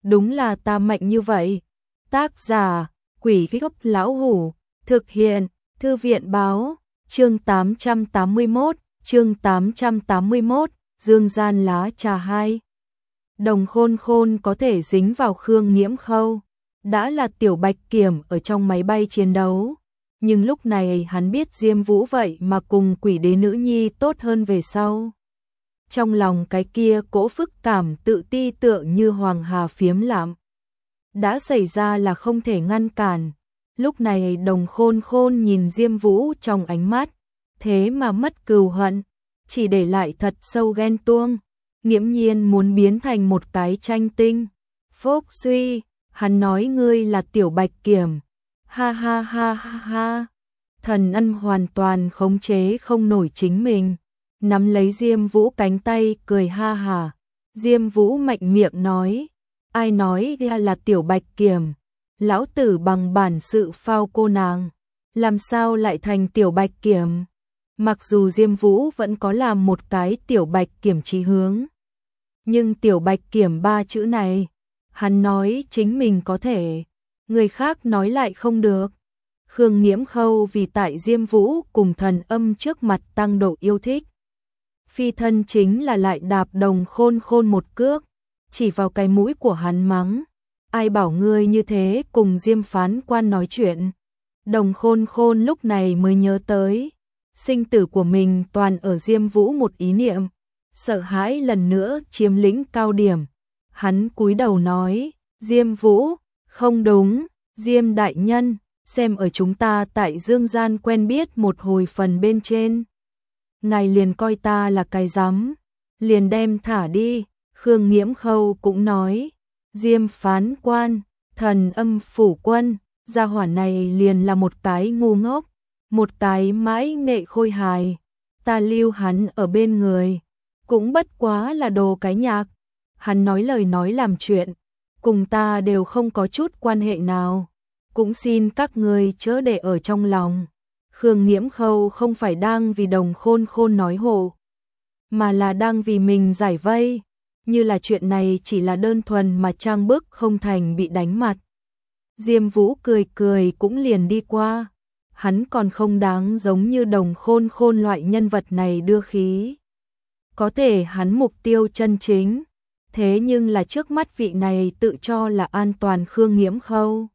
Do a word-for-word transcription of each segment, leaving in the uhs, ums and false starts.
đúng là ta mạnh như vậy. Tác giả, Quỷ Gốc Lão Hủ, thực hiện, Thư viện báo, chương tám trăm tám mươi mốt, chương tám trăm tám mươi mốt, Dương Gian Lá Trà hai. Đồng Khôn Khôn có thể dính vào Khương Nghiễm Khâu, đã là Tiểu Bạch Kiểm ở trong máy bay chiến đấu, nhưng lúc này hắn biết Diêm Vũ vậy mà cùng Quỷ Đế nữ nhi tốt hơn về sau. Trong lòng cái kia cỗ phức cảm tự ti tượng như hoàng hà phiếm lãm. Đã xảy ra là không thể ngăn cản. Lúc này Đồng Khôn Khôn nhìn Diêm Vũ trong ánh mắt, thế mà mất cừu hận, chỉ để lại thật sâu ghen tuông, nghiễm nhiên muốn biến thành một cái tranh tinh. Phốc suy, hắn nói ngươi là Tiểu Bạch Kiểm. Ha ha ha ha ha. Thần Ân hoàn toàn khống chế không nổi chính mình, nắm lấy Diêm Vũ cánh tay cười ha hả. Diêm Vũ mạnh miệng nói, ai nói ra là Tiểu Bạch Kiểm, lão tử bằng bản sự phao cô nàng, làm sao lại thành Tiểu Bạch Kiểm. Mặc dù Diêm Vũ vẫn có làm một cái Tiểu Bạch Kiểm chí hướng, nhưng Tiểu Bạch Kiểm ba chữ này, hắn nói chính mình có thể, người khác nói lại không được. Khương Nghiễm Khâu vì tại Diêm Vũ cùng Thần Âm trước mặt tăng độ yêu thích, phi thân chính là lại đạp Đồng Khôn Khôn một cước, chỉ vào cái mũi của hắn mắng, ai bảo ngươi như thế cùng Diêm phán quan nói chuyện. Đồng Khôn Khôn lúc này mới nhớ tới, sinh tử của mình toàn ở Diêm Vũ một ý niệm, sợ hãi lần nữa chiếm lĩnh cao điểm. Hắn cúi đầu nói, Diêm Vũ, không đúng, Diêm đại nhân, xem ở chúng ta tại Dương Gian quen biết một hồi phần bên trên, ngài liền coi ta là cái rắm, liền đem thả đi. Khương Nghiễm Khâu cũng nói, Diêm phán quan, Thần Âm phủ quân, gia hỏa này liền là một cái ngu ngốc, một cái mãi nghệ khôi hài, ta lưu hắn ở bên người, cũng bất quá là đồ cái nhạc, hắn nói lời nói làm chuyện, cùng ta đều không có chút quan hệ nào, cũng xin các người chớ để ở trong lòng. Khương Nghiễm Khâu không phải đang vì Đồng Khôn Khôn nói hộ, mà là đang vì mình giải vây, như là chuyện này chỉ là đơn thuần mà trang bức không thành bị đánh mặt. Diêm Vũ cười cười cũng liền đi qua, hắn còn không đáng giống như Đồng Khôn Khôn loại nhân vật này đưa khí. Có thể hắn mục tiêu chân chính, thế nhưng là trước mắt vị này tự cho là an toàn Khương Nghiễm Khâu.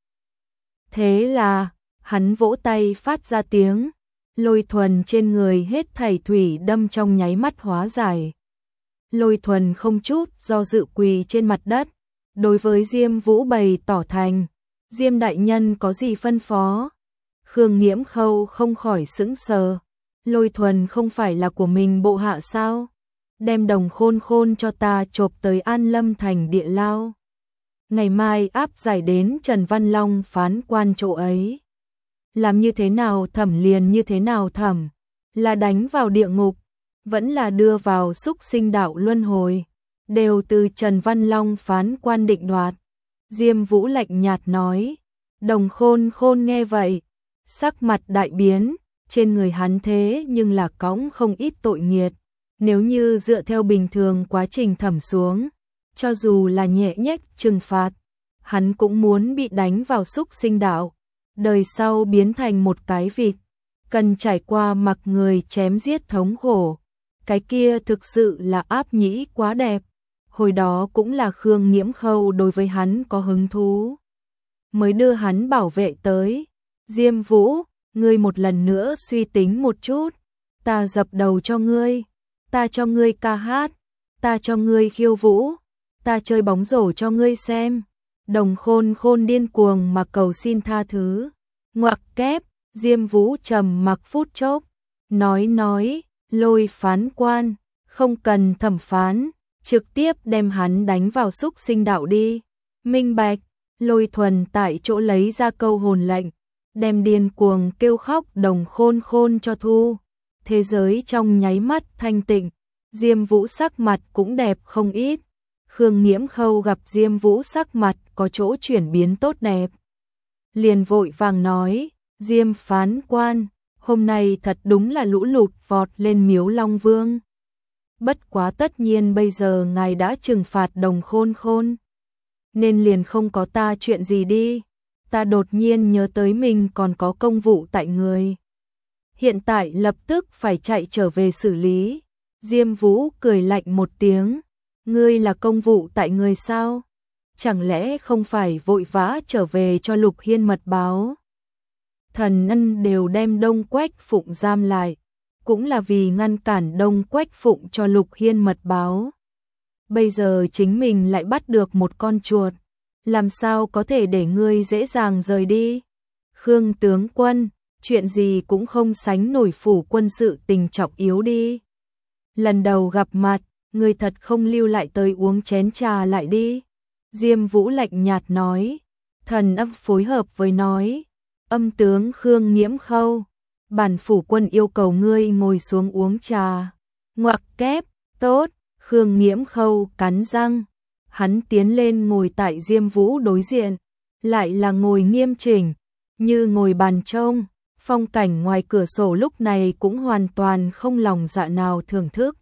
Thế là, hắn vỗ tay phát ra tiếng, Lôi Thuần trên người hết thảy thủy đâm trong nháy mắt hóa giải. Lôi Thuần không chút do dự quỳ trên mặt đất, đối với Diêm Vũ bày tỏ thành, Diêm đại nhân có gì phân phó. Khương Nghiễm Khâu không khỏi sững sờ, Lôi Thuần không phải là của mình bộ hạ sao, đem Đồng Khôn Khôn cho ta chộp tới An Lâm thành địa lao, ngày mai áp giải đến Trần Văn Long phán quan chỗ ấy. Làm như thế nào thẩm liền như thế nào thẩm, là đánh vào địa ngục, vẫn là đưa vào xúc sinh đạo luân hồi, đều từ Trần Văn Long phán quan định đoạt. Diêm Vũ lạnh nhạt nói. Đồng Khôn Khôn nghe vậy, sắc mặt đại biến, trên người hắn thế nhưng là cõng không ít tội nghiệt, nếu như dựa theo bình thường quá trình thẩm xuống, cho dù là nhẹ nhách trừng phạt, hắn cũng muốn bị đánh vào xúc sinh đạo, đời sau biến thành một cái vịt, cần trải qua mặc người chém giết thống khổ. Cái kia thực sự là áp nhĩ quá đẹp, hồi đó cũng là Khương Nghiễm Khâu đối với hắn có hứng thú, mới đưa hắn bảo vệ tới. Diêm Vũ, ngươi một lần nữa suy tính một chút, ta dập đầu cho ngươi, ta cho ngươi ca hát, ta cho ngươi khiêu vũ, ta chơi bóng rổ cho ngươi xem. Đồng Khôn Khôn điên cuồng mà cầu xin tha thứ. Ngoặc kép, Diêm Vũ trầm mặc phút chốc, nói nói, Lôi phán quan, không cần thẩm phán, trực tiếp đem hắn đánh vào xúc sinh đạo đi. Minh bạch. Lôi Thuần tại chỗ lấy ra câu hồn lệnh, đem điên cuồng kêu khóc Đồng Khôn Khôn cho thu. Thế giới trong nháy mắt thanh tịnh, Diêm Vũ sắc mặt cũng đẹp không ít. Khương Nghiễm Khâu gặp Diêm Vũ sắc mặt có chỗ chuyển biến tốt đẹp, liền vội vàng nói, Diêm phán quan, hôm nay thật đúng là lũ lụt vọt lên Miếu Long Vương. Bất quá tất nhiên bây giờ ngài đã trừng phạt Đồng Khôn Khôn, nên liền không có ta chuyện gì đi. Ta đột nhiên nhớ tới mình còn có công vụ tại người. Hiện tại lập tức phải chạy trở về xử lý. Diêm Vũ cười lạnh một tiếng. Ngươi là công vụ tại người sao? Chẳng lẽ không phải vội vã trở về cho Lục Hiên mật báo? Thần Ân đều đem Đông Quách Phụng giam lại, cũng là vì ngăn cản Đông Quách Phụng cho Lục Hiên mật báo. Bây giờ chính mình lại bắt được một con chuột, làm sao có thể để ngươi dễ dàng rời đi? Khương tướng quân, chuyện gì cũng không sánh nổi phủ quân sự tình trọng yếu đi. Lần đầu gặp mặt, ngươi thật không lưu lại tới uống chén trà lại đi. Diêm Vũ lạnh nhạt nói. Thần Âm phối hợp với nói. Âm tướng Khương Nghiễm Khâu, bản phủ quân yêu cầu ngươi ngồi xuống uống trà. Ngoặc kép, tốt. Khương Nghiễm Khâu cắn răng. Hắn tiến lên ngồi tại Diêm Vũ đối diện, lại là ngồi nghiêm chỉnh, như ngồi bàn trông. Phong cảnh ngoài cửa sổ lúc này cũng hoàn toàn không lòng dạ nào thưởng thức.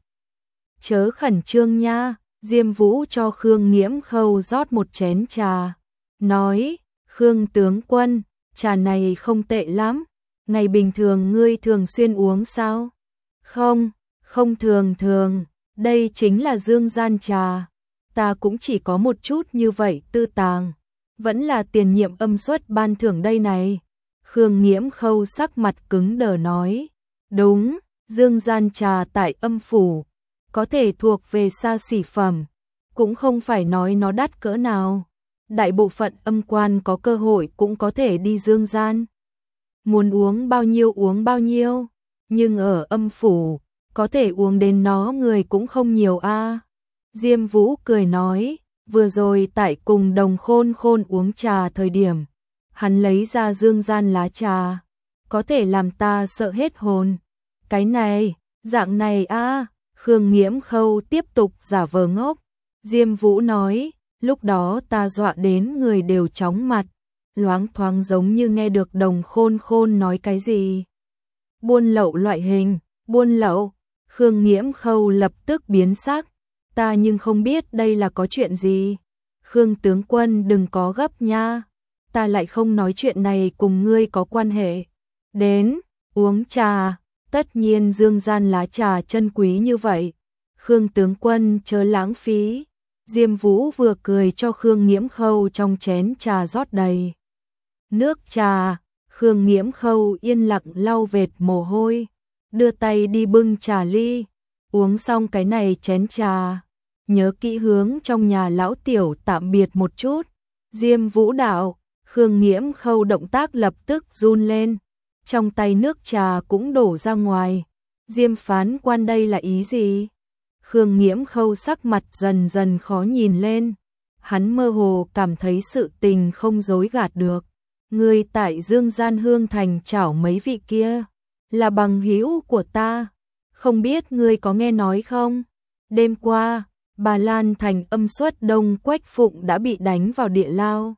Chớ khẩn trương nha. Diêm Vũ cho Khương Nghiễm Khâu rót một chén trà, nói, Khương tướng quân, trà này không tệ lắm, ngày bình thường ngươi thường xuyên uống sao? Không, không thường thường, đây chính là dương gian trà, ta cũng chỉ có một chút như vậy tư tàng, vẫn là tiền nhiệm âm suất ban thưởng đây này. Khương Nghiễm Khâu sắc mặt cứng đờ nói, đúng, dương gian trà tại âm phủ, có thể thuộc về xa xỉ phẩm, cũng không phải nói nó đắt cỡ nào. Đại bộ phận âm quan có cơ hội cũng có thể đi dương gian. Muốn uống bao nhiêu uống bao nhiêu, nhưng ở âm phủ, có thể uống đến nó người cũng không nhiều a. Diêm Vũ cười nói, vừa rồi tại cùng Đồng Khôn Khôn uống trà thời điểm, hắn lấy ra dương gian lá trà, có thể làm ta sợ hết hồn. Cái này, dạng này a. Khương Nghiễm Khâu tiếp tục giả vờ ngốc. Diêm Vũ nói, lúc đó ta dọa đến người đều chóng mặt, loáng thoáng giống như nghe được Đồng Khôn Khôn nói cái gì. Buôn lậu loại hình, buôn lậu. Khương Nghiễm Khâu lập tức biến sắc, ta nhưng không biết đây là có chuyện gì. Khương tướng quân đừng có gấp nha, ta lại không nói chuyện này cùng ngươi có quan hệ. Đến, uống trà. Tất nhiên dương gian lá trà chân quý như vậy, Khương tướng quân chớ lãng phí. Diêm Vũ vừa cười cho Khương Nghiễm Khâu trong chén trà rót đầy nước trà. Khương Nghiễm Khâu yên lặng lau vệt mồ hôi, đưa tay đi bưng trà ly. Uống xong cái này chén trà, nhớ kỹ hướng trong nhà lão tiểu tạm biệt một chút. Diêm Vũ đạo. Khương Nghiễm Khâu động tác lập tức run lên, trong tay nước trà cũng đổ ra ngoài. Diêm phán quan đây là ý gì? Khương Nghiễm Khâu sắc mặt dần dần khó nhìn lên. Hắn mơ hồ cảm thấy sự tình không dối gạt được. Ngươi tại Dương Gian Hương Thành chảo mấy vị kia, là bằng hữu của ta. Không biết ngươi có nghe nói không? Đêm qua, Bà Lan Thành âm suất Đông Quách Phụng đã bị đánh vào địa lao.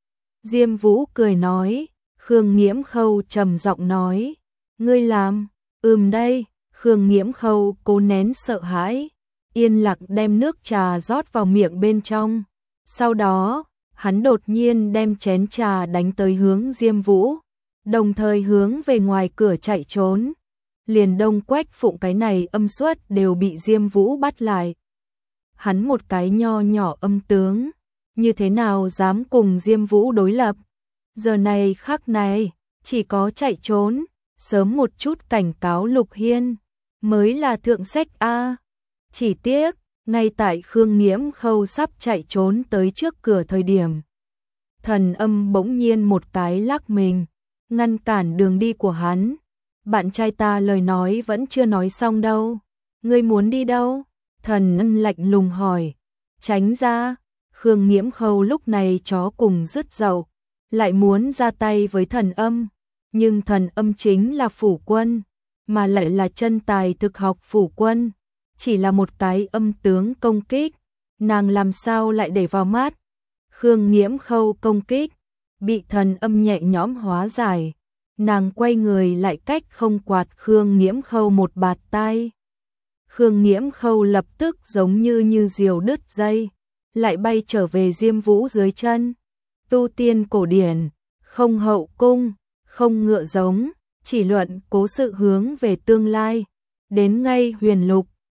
Diêm Vũ cười nói. Khương Nghiễm Khâu trầm giọng nói, ngươi làm? Ừm đây. Khương Nghiễm Khâu cố nén sợ hãi, yên lặng đem nước trà rót vào miệng bên trong. Sau đó, hắn đột nhiên đem chén trà đánh tới hướng Diêm Vũ, đồng thời hướng về ngoài cửa chạy trốn. Liền Đông Quách Phụng cái này âm suất đều bị Diêm Vũ bắt lại. Hắn một cái nho nhỏ âm tướng, như thế nào dám cùng Diêm Vũ đối lập? Giờ này khắc này, chỉ có chạy trốn, sớm một chút cảnh cáo Lục Hiên, mới là thượng sách a. Chỉ tiếc, ngay tại Khương Nghiễm Khâu sắp chạy trốn tới trước cửa thời điểm, Thần Âm bỗng nhiên một cái lắc mình, ngăn cản đường đi của hắn. Bạn trai ta lời nói vẫn chưa nói xong đâu, ngươi muốn đi đâu? Thần Âm lạnh lùng hỏi. Tránh ra. Khương Nghiễm Khâu lúc này chó cùng dứt dậu, lại muốn ra tay với Thần Âm, nhưng Thần Âm chính là phủ quân, mà lại là chân tài thực học phủ quân, chỉ là một cái âm tướng công kích, nàng làm sao lại để vào mắt. Khương Nghiễm Khâu công kích, bị Thần Âm nhẹ nhõm hóa giải, nàng quay người lại cách không quạt Khương Nghiễm Khâu một bạt tai. Khương Nghiễm Khâu lập tức giống như như diều đứt dây, lại bay trở về Diêm Vũ dưới chân. Tu tiên cổ điển, không hậu cung, không ngựa giống, chỉ luận cố sự hướng về tương lai. Đến ngay huyền lục,